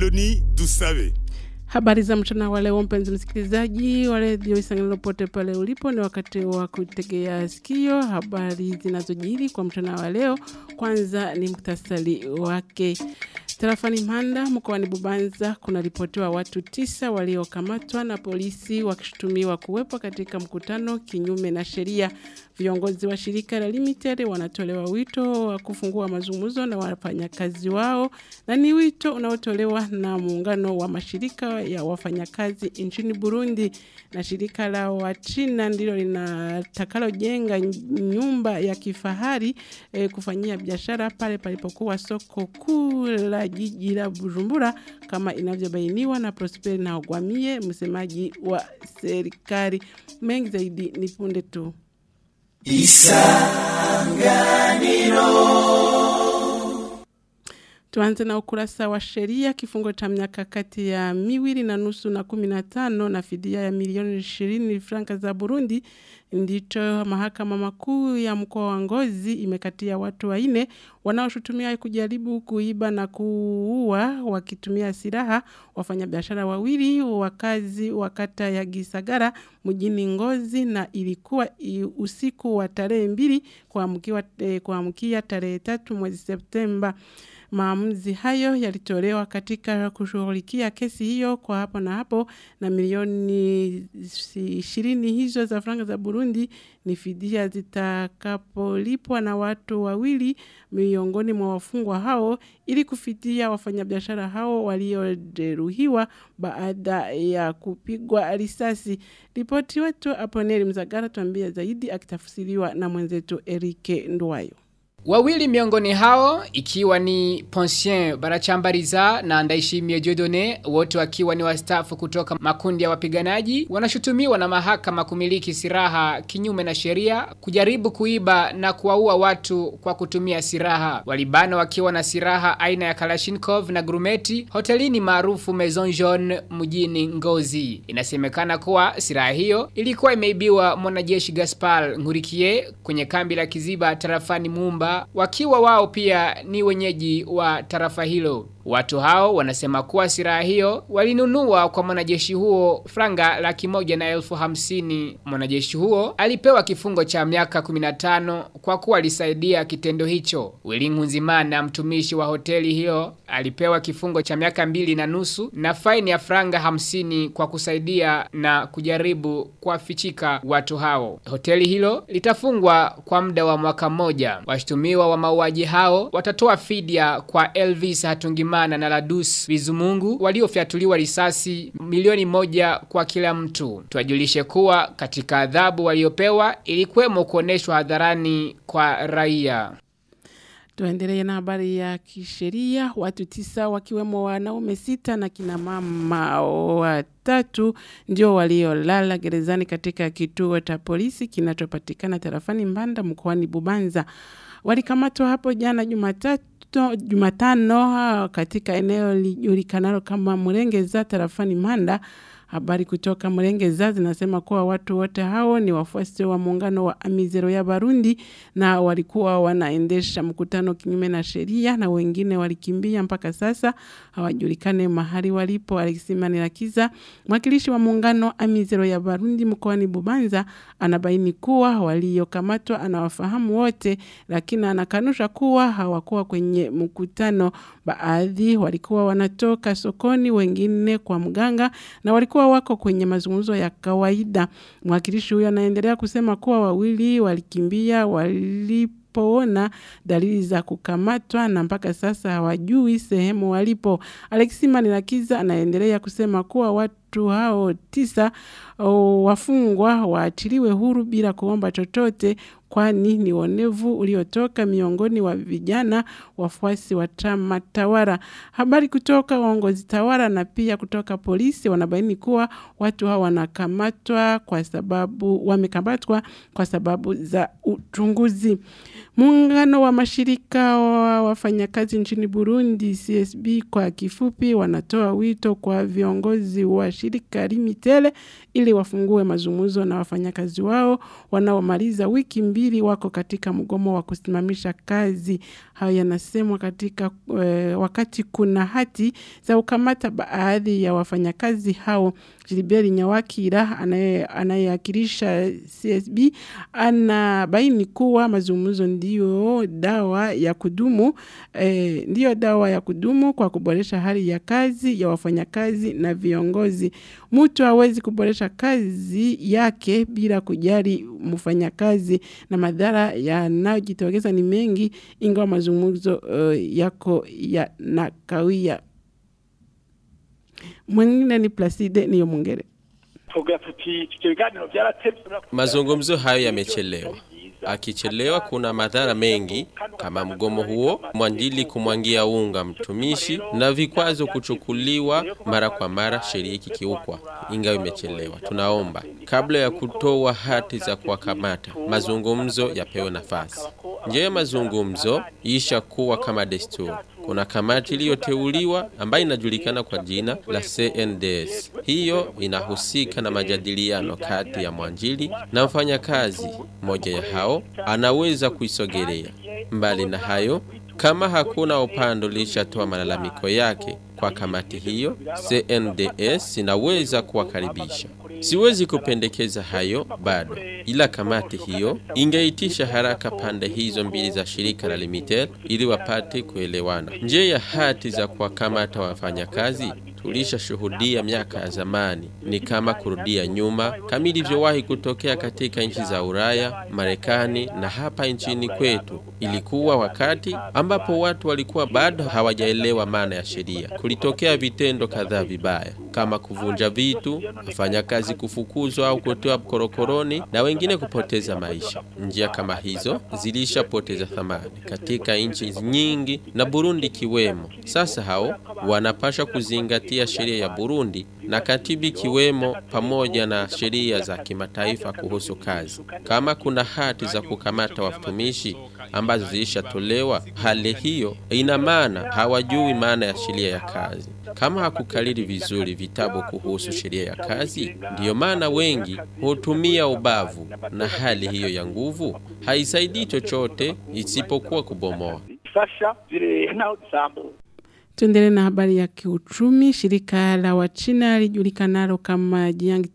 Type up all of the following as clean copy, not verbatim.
Apoloni Dusabe. Habari za mchana wa leo mpenzi msikilizaji wa Radio Isanganiro pote pale ulipo, ni wakati wa kutegea sikio habari zinazojiri kwa mchana wa leo. Kwanza ni muktasari wake. Tarafani Mpanda mkoani Bubanza kuna ripotiwa watu 9 waliokamatwa na polisi wakishutumiwa kuwepo katika mkutano kinyume na sheria. Viongozi wa shirika la Limited wanatolewa wito wa kufungua mazungumzo na wafanyakazi wao, na ni wito unaotolewa na muungano wa mashirika ya wafanyakazi nchini Burundi. Na shirika la Wachina ndilo linatakalo jenga nyumba ya kifahari kufanyia biashara pale palipokuwa soko kuu la jiji la Bujumbura, kama inavyobainiwa na Prosper Ntagwamiye, msemaji wa serikali. Mengi zaidi ni punde tu. Isanganiro. Tuanze na ukurasa wa sheria. Kifungo cha miaka kati ya 2.5 na 15 na fidia ya milioni 20 franka za Burundi ndicho mahakama makuu ya mkoa wa Ngozi imekatia watu 4 wanaoshutumiwa kujaribu kuiba na kuua wakitumia silaha wafanyabiashara 2 wakazi wa kata ya Gisagara mjini Ngozi, na ilikuwa usiku wa tarehe 2 kuamkia tarehe 3 mwezi Septemba. Maamuzi hayo yalitolewa katika kushughulikia kesi hiyo kwa hapo na hapo, na milioni 20 hizo za franka za Burundi ni fidia zitakapolipwa na watu 2 miongoni mwa wafungwa hao ili kufidia wafanyabiashara hao waliojeruhiwa baada ya kupigwa risasi. Ripoti wetu Aponeli Mzagara tuambia zaidi akitafsiriwa na mwenzetu Erike Ndwayo. Wawili miongoni hao ikiwa ni Poncien Barachambariza na Ndaishimie Dieudonné, wote wakiwa ni wastaafu kutoka makundi ya wapiganaji, wanashutumiwa na mahakama kumiliki silaha kinyume na sheria, kujaribu kuiba na kuwaua watu kwa kutumia silaha. Walibana wakiwa na silaha aina ya Kalashnikov na grumeti hotelini maarufu Maison Jaune mjini Ngozi. Inasemekana kuwa silaha hiyo ilikuwa imeibiwa mwanajeshi Gaspar Nkurikiye kwenye kambi la Kiziba tarafani Mumba, wakiwa wao pia ni wenyeji wa tarafa hilo. Watu hao wanasema kuwa silaha hiyo walinunua kwa mwanajeshi huo franga 150,000. Mwanajeshi huo alipewa kifungo cha miaka 15 kwa kuwa alisaidia kitendo hicho. Wilingu Nzimana, mtumishi wa hoteli hiyo, alipewa kifungo cha miaka 2.5 na faini ya franga 50 kwa kusaidia na kujaribu kuwafichika watu hao. Hoteli hilo litafungwa kwa muda wa mwaka mmoja. Washtumiwa wa mauaji hao watatoa fidia kwa Elvis Hatungimana na Ladus Bizumungu waliofyatuliwa risasi milioni 1 kwa kila mtu. Tuwajulishe kuwa katika adhabu waliopewa ilikuwemo kuoneshwa hadharani kwa raia. Tuendelee na habari ya kisheria. Watu 9 wakiwemo wanaume 6 na kina mama 3 ndio waliolala gerezani katika kituo cha polisi kinachopatikana tarafani Mpanda mkoani Bubanza. Walikamatwa hapo jana Jumatano katika eneo lijulikanalo kama Murengeza tarafani Mpanda. Habari kutoka Murengeza zinasema kuwa watu wote hao ni wafuasi wa muungano wa Amizero ya Barundi na walikuwa wanaendesha mkutano kinyume na sheria, na wengine walikimbia mpaka sasa hawajulikane mahali walipo. Alexis Nirakiza, mwakilishi wa muungano Amizero ya Barundi mkoani Bubanza, anabaini kuwa waliokamatwa anawafahamu wote, lakini anakanusha kuwa hawakuwa kwenye mkutano. Baadhi walikuwa wanatoka sokoni, wengine kwa mganga, na walikuwa wako kwenye mazungumzo ya kawaida. Mwakilishi huyo anaendelea kusema kuwa 2 walikimbia walipoona dalili za kukamatwa na mpaka sasa hawajui sehemu walipo. Alexis Nirakiza anaendelea kusema kuwa watu hao 9 wafungwa waachiliwe huru bila kuomba chochote, kwani ni onevu uliotoka miongoni wa vijana wafuasi wa chama tawala. Habari kutoka waongozi tawala na pia kutoka polisi wanabaini kuwa watu hao wamekamatwa kwa sababu za uchunguzi. Muungano wa mashirika wa wafanyakazi nchini Burundi CSB kwa kifupi wanatoa wito kwa viongozi wa shirika Limitel ili wafungue mazungumzo na wafanyakazi wao wanaomaliza wiki 2 wako katika mgomo wa kusimamisha kazi. Hayo yanasemwa katika wakati kuna hati za kukamata baadhi ya wafanyakazi hao. Gilbert Nyawakira anayewakilisha CSB anabaini kuwa mazungumzo ndio dawa ya kudumu kwa kuboresha hali ya kazi ya wafanyakazi na viongozi. Mtu hawezi kuboresha kazi yake bila kujali mfanyakazi, na madhara yanayojitokeza ni mengi ingawa mazungumzo yako yanakawia. Mwingine ni Placide Niyomwungere. Mazungumzo hayo yamechelewa. Akichelewa kuna madhara mengi kama mgomo huo, mwanjili kumwangia unga mtumishi na vikwazo kuchukuliwa mara kwa mara, sheria ikikiukwa. Ingawa imechelewa, tunaomba kabla ya kutoa hati za kuwakamata, mazungumzo yapewe nafasi. Njia ya mazungumzo isha kuwa kama desturi. Kuna kamati iliyoteuliwa ambayo inajulikana kwa jina la CNDS. Hiyo inahusika na majadiliano kati ya mwanjili na mfanyakazi. Moja ya hao anaweza kuisogelea. Mbali na hayo, kama hakuna upande ulishatoa malalamiko yake kwa kamati hiyo, CNDS inaweza kuwakaribisha. Siwezi kupendekeza hayo bado, ila kamati hiyo ingeitisha haraka pande hizo mbili za shirika la Limitel ili wapate kuelewana. Njia ya hati za kuwakamata wafanyakazi tulisha shuhudia miaka ya zamani, ni kama kurudia nyuma kama ilivyowahi kutokea katika nchi za Ulaya, Marekani na hapa nchini kwetu. Ilikuwa wakati ambapo watu walikuwa bado hawajaelewa maana ya sheria. Kulitokea vitendo kadhaa vibaya kama kuvunja vitu, wafanyakazi kufukuzwa au kutoa korokoroni na wengine kupoteza maisha. Njia kama hizo zilishapoteza thamani katika nchi nyingi na Burundi kiwemo. Sasa hao wanapasha kuzingatia sheria ya Burundi na katibi kiwemo pamoja na sheria za kimataifa kuhusu kazi. Kama kuna hati za kukamata watumishi ambazo zilishatolewa, hali hiyo ina maana hawajui maana ya sheria ya kazi. Kama hakukalili vizuri vitabu kuhusu sheria ya kazi, ndiyo maana wengi hutumia ubavu, na hali hiyo ya nguvu haisaidii chochote isipokuwa kubomoa. Tuendelee na habari ya kiuchumi. Shirika la Wachina lijulikanalo kama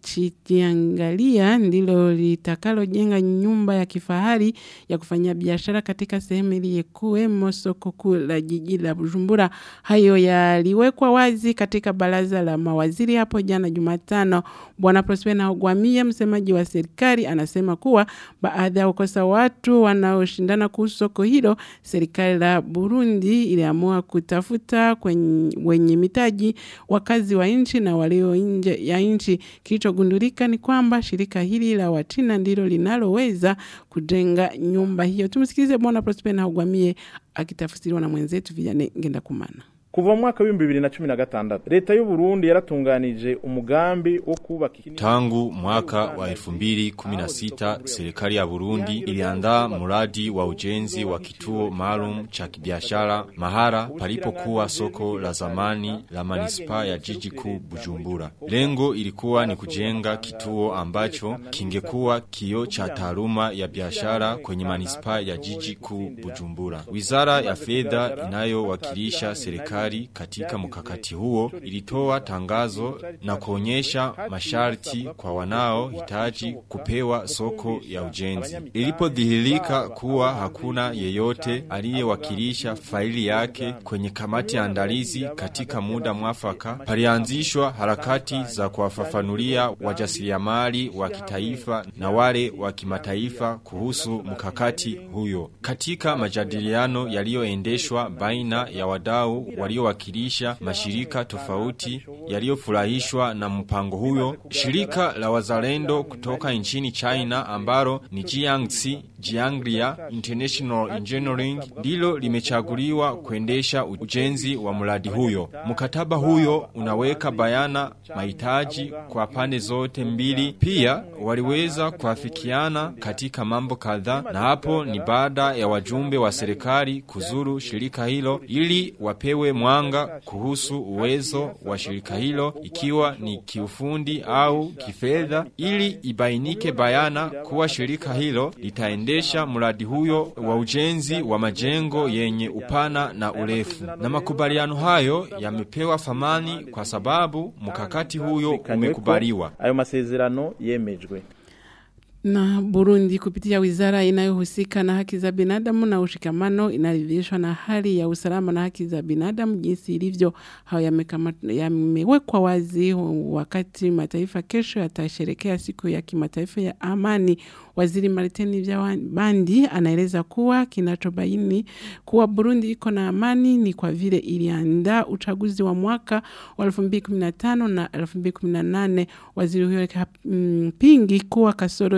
Jiangxi ndilo litakalo jenga nyumba ya kifahari ya kufanyia biashara katika sehemu iliyekuwemo soko kuu la jiji la Bujumbura. Hayo yaliwekwa wazi katika baraza la mawaziri hapo jana Jumatano. Bwana Prosper Ntagwamiye, msemaji wa serikali, anasema kuwa baadhi ya kukosa watu wanaoshindana kuhusu soko hilo, serikali la Burundi iliamua kutafuta wenye mitaji wakazi wa nchi na walio nje ya nchi. Kilichogundulika ni kwamba shirika hili la Wachina ndilo linaloweza kujenga nyumba hiyo. Tumsikilize Bwana Prosper Ntagwamiye akitafsiriwa na mwenzetu Vianney Ngendakumana. Kuva mwaka 2016 leta y'u Burundi yaratunganije umugambi wo kubaka tangu mwaka wa 2016 serikali ya Burundi iliandaa mradi wa ujenzi wa kituo maalum cha kibiashara mahara palipokuwa soko la zamani la manispa ya jiji kuu Bujumbura. Lengo ilikuwa ni kujenga kituo ambacho kingekuwa kioo cha taaluma ya biashara kwenye manispa ya jiji kuu Bujumbura. Wizara ya Fedha inayowakilisha serikali katika mkakati huo ilitoa tangazo na kuonyesha masharti kwa wanao hitaji kupewa soko ya ujenzi. Ilipodhihirika kuwa hakuna yeyote aliyewakilisha faili yake kwenye kamati ya andalizi katika muda mwafaka, palianzishwa harakati za kuwafafanulia wajasiriamali wa kitaifa na wale wa kimataifa kuhusu mkakati huyo. Katika majadiliano yaliyoendeshwa baina ya wadau waliowakilisha mashirika tofauti yaliyofurahishwa na mpango huyo, shirika la wazalendo kutoka nchini China ambalo ni Jiangxi International Engineering ndilo limechaguliwa kuendesha ujenzi wa mradi huyo. Mkataba huyo unaweka bayana mahitaji kwa pande zote mbili. Pia waliweza kuafikiana katika mambo kadhaa, na hapo ni baada ya wajumbe wa serikali kuzuru shirika hilo ili wapewe mwanga kuhusu uwezo wa shirika hilo ikiwa ni kiufundi au kifedha ili ibainike bayana kuwa shirika hilo litaendesha mradi huyo wa ujenzi wa majengo yenye upana na urefu. Na makubaliano hayo yamepewa thamani kwa sababu mkakati huyo umekubaliwa. Ayo masezerano yemejwe. Na Burundi kupitia wizara inayohusika na haki za binadamu na ushikamano inaridhishwa na hali ya usalama na haki za binadamu jinsi ilivyo. Hayo yamewekwa wazi wakati mataifa kesho yatasherehekea siku ya kimataifa ya amani. Waziri Martin Vyabandi anaeleza kuwa kinachobaini kuwa Burundi iko na amani ni kwa vile iliandaa uchaguzi wa mwaka wa 2015 na 2018. Waziri huyo pingi kuwa kasoro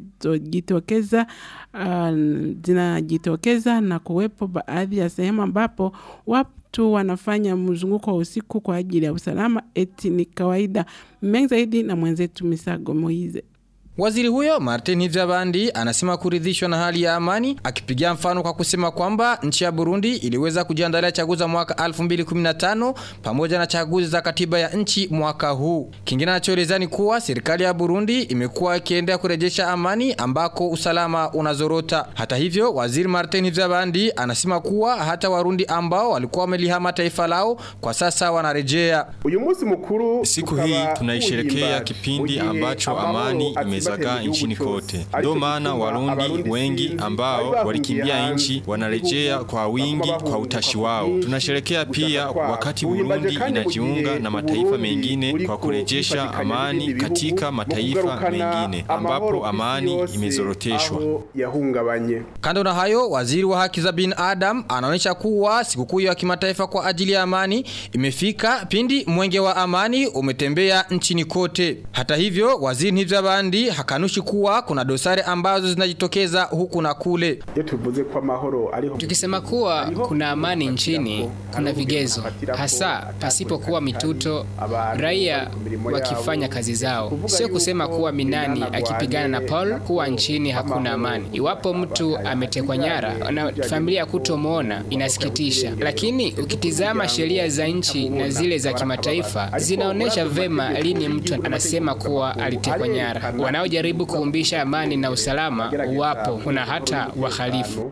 zinajitokeza na kuwepo baadhi ya sehemu ambapo watu wanafanya mzunguko wa usiku kwa ajili ya usalama eti ni kawaida. Mengi zaidi na mwenzetu Misago Moize. Waziri huyo Martin Vyabandi anasema kuridhishwa na hali ya amani, akipigia mfano kwa kusema kwamba nchi ya Burundi iliweza kujiandalia chaguzi za mwaka 2015 pamoja na chaguzi za katiba ya nchi mwaka huu. Kingine anachoeleza ni kuwa serikali ya Burundi imekuwa ikiendelea kurejesha amani ambako usalama unazorota. Hata hivyo, waziri Martin Vyabandi anasema kuwa hata Warundi ambao walikuwa wamelihama taifa lao kwa sasa wanarejea. Siku hii tunaisherehekea kipindi ambacho amani imezagaa nchini kote. Ndio maana Warundi wengi ambao walikimbia nchi wanarejea kwa wingi kwa utashi wao. Tunasherehekea pia wakati Burundi inajiunga na mataifa mengine kwa kurejesha amani katika mataifa mengine ambapo amani imezoroteshwa. Kando na hayo, waziri wa haki za binadamu anaonyesha kuwa sikukuu ya kimataifa kwa ajili ya amani imefika pindi mwenge wa amani umetembea nchini kote. Hata hivyo, waziri Vyabandi hakanushi kuwa kuna dosari ambazo zinajitokeza huku na kule. Tukisema kuwa kuna amani nchini, kuna vigezo hasa pasipo kuwa mituto, raia wakifanya kazi zao. Sio kusema kuwa Minani akipigana na Paul kuwa nchini hakuna amani. Iwapo mtu ametekwa nyara na familia kutomuona inasikitisha, lakini ukitizama sheria za nchi na zile za kimataifa zinaonesha vema lini mtu anasema kuwa alitekwa nyara. Wanaojaribu kuumbisha amani na usalama wapo, kuna hata wahalifu.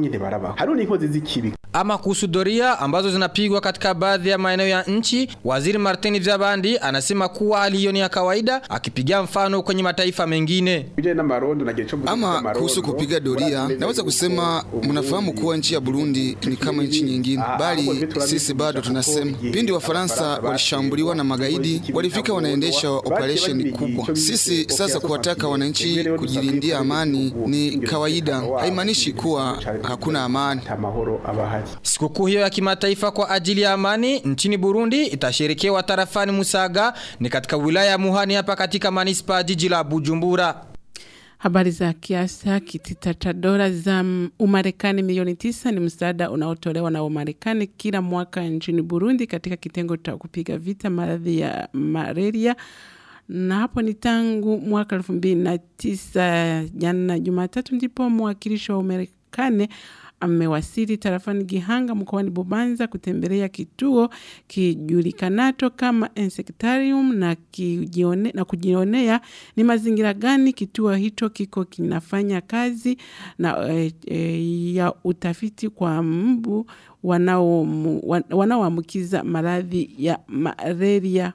Ama kuhusu doria ambazo zinapigwa katika baadhi ya maeneo ya nchi, waziri Martin Vyabandi anasema kuwa hali hiyo ni ya kawaida, akipigia mfano kwenye mataifa mengine. Ama kuhusu kupiga doria, naweza kusema mnafahamu kuwa nchi ya Burundi ni kama nchi nyingine, bali sisi bado tunasema pindi wa Faransa walishambuliwa na magaidi, walifika wanaendesha operation kubwa. Sisi sasa kuwataka wananchi kujilindia amani ni kawaida, haimaanishi kuwa hakuna amani. Sikukuu hiyo ya kimataifa kwa ajili ya amani nchini Burundi itasherekewa tarafani Musaga, ni katika wilaya ya Muhani hapa katika manispa jiji la Bujumbura. Habari za kiasa. Kitita cha dola za Umarekani milioni 9 ni msaada unaotolewa na Umarekani kila mwaka nchini Burundi katika kitengo cha kupiga vita maradhi ya malaria. Na hapo ni tangu mwaka 2009. Jana Jumatatu ndipo mwakilishi wa Umarekani amewasili tarafani Gihanga mkoani Bubanza kutembelea kituo kijulikanacho kama Insectarium na kujionea ni mazingira gani kituo hicho kiko kinafanya kazi na ya utafiti kwa mbu wanaoambukiza maradhi ya malaria.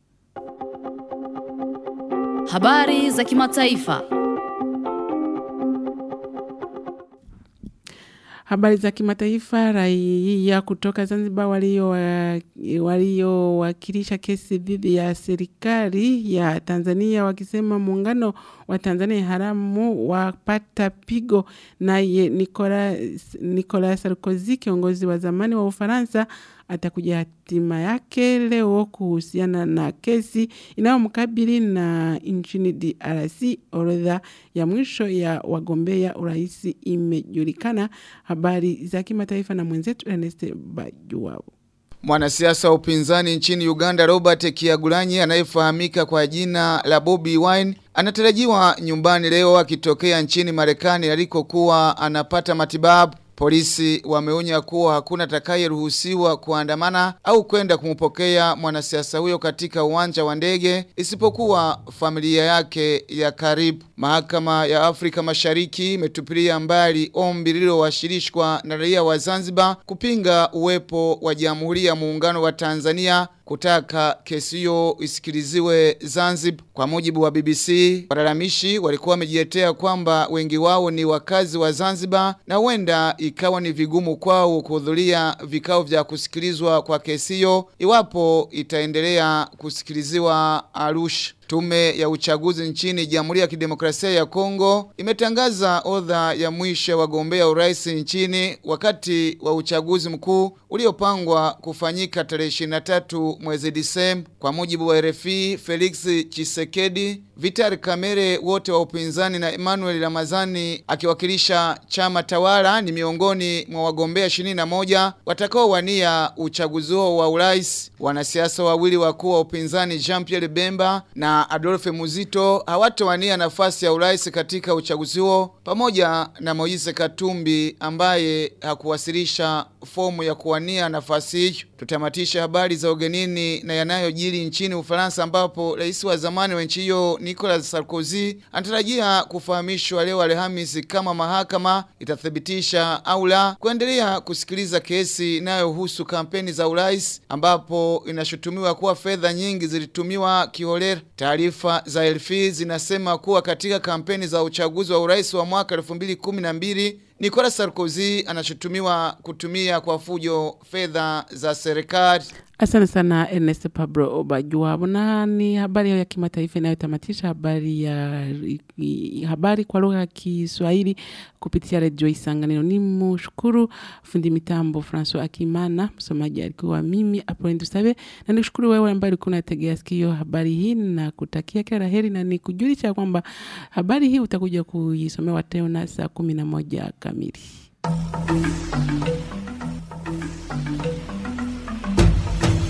Habari za kimataifa. Habari za kimataifa. Raia kutoka Zanzibar waliowakilisha kesi dhidi ya serikali ya Tanzania wakisema muungano wa Tanzania haramu wapata pigo. Naye Nicolas Sarkozy, kiongozi wa zamani wa Ufaransa, atakuja hatima yake leo kuhusiana na kesi inayomkabili na nchini DRC. Orodha ya mwisho ya wagombea urais imejulikana. Habari za kimataifa na mwenzetu Ernest Bajuwao. Mwanasiasa wa upinzani nchini Uganda Robert Kyagulanyi anayefahamika kwa jina la Bobby Wine anatarajiwa nyumbani leo akitokea nchini Marekani alikokuwa anapata matibabu. Polisi wameonya kuwa hakuna atakayeruhusiwa kuandamana au kwenda kumpokea mwanasiasa huyo katika uwanja wa ndege isipokuwa familia yake ya karibu. Mahakama ya Afrika Mashariki imetupilia mbali ombi lililowasilishwa na raia wa Zanzibar kupinga uwepo wa Jamhuri ya Muungano wa Tanzania kutaka kesi hiyo isikiliziwe Zanzibar. Kwa mujibu wa BBC, walalamishi walikuwa wamejitetea kwamba wengi wao ni wakazi wa Zanzibar na huenda ikawa ni vigumu kwao kuhudhuria vikao vya kusikilizwa kwa kesi hiyo iwapo itaendelea kusikiliziwa Arusha. Tume ya uchaguzi nchini Jamhuri ya Kidemokrasia ya Kongo imetangaza orodha ya mwisho wagombea urais nchini wakati wa uchaguzi mkuu uliopangwa kufanyika tarehe 23 mwezi Disemba. Kwa mujibu wa RFI, Felix Tshisekedi, Vital Kamerhe wote wa upinzani na Emmanuel Ramazani akiwakilisha chama tawala ni miongoni mwa wagombea 21 watakaowania uchaguzi wa urais. Wanasiasa wawili wakuu wa upinzani Jean-Pierre Bemba na Adolphe Muzito hawatawania nafasi ya urais katika uchaguzi huo pamoja na Moise Katumbi ambaye hakuwasilisha fomu ya kuwania nafasi hiyo. Tutamatisha habari za ugenini na yanayojiri nchini Ufaransa ambapo rais wa zamani wa nchi hiyo Nicolas Sarkozy anatarajia kufahamishwa leo Alhamisi kama mahakama itathibitisha au la kuendelea kusikiliza kesi inayohusu kampeni za urais ambapo inashutumiwa kuwa fedha nyingi zilitumiwa kiholela. Taarifa za RFI zinasema kuwa katika kampeni za uchaguzi wa urais wa mwaka 2012 Nicolas Sarkozy anashutumiwa kutumia kwa fujo fedha za serikali. Asante sana Ernest Pablo Obajuwabo, na ni habari ya kimataifa inayotamatisha habari kwa lugha ya Kiswahili kupitia Radio Isanganiro. Ni mshukuru fundi mitambo François Akimana, msomaji alikuwa mimi Apolline Dusabe, na nikushukuru wewe ambaye ulikuwa unategea sikio habari hii na kutakia kila laheri, na nikujulisha kwamba habari hii utakuja kuisomewa tena saa 11 kamili.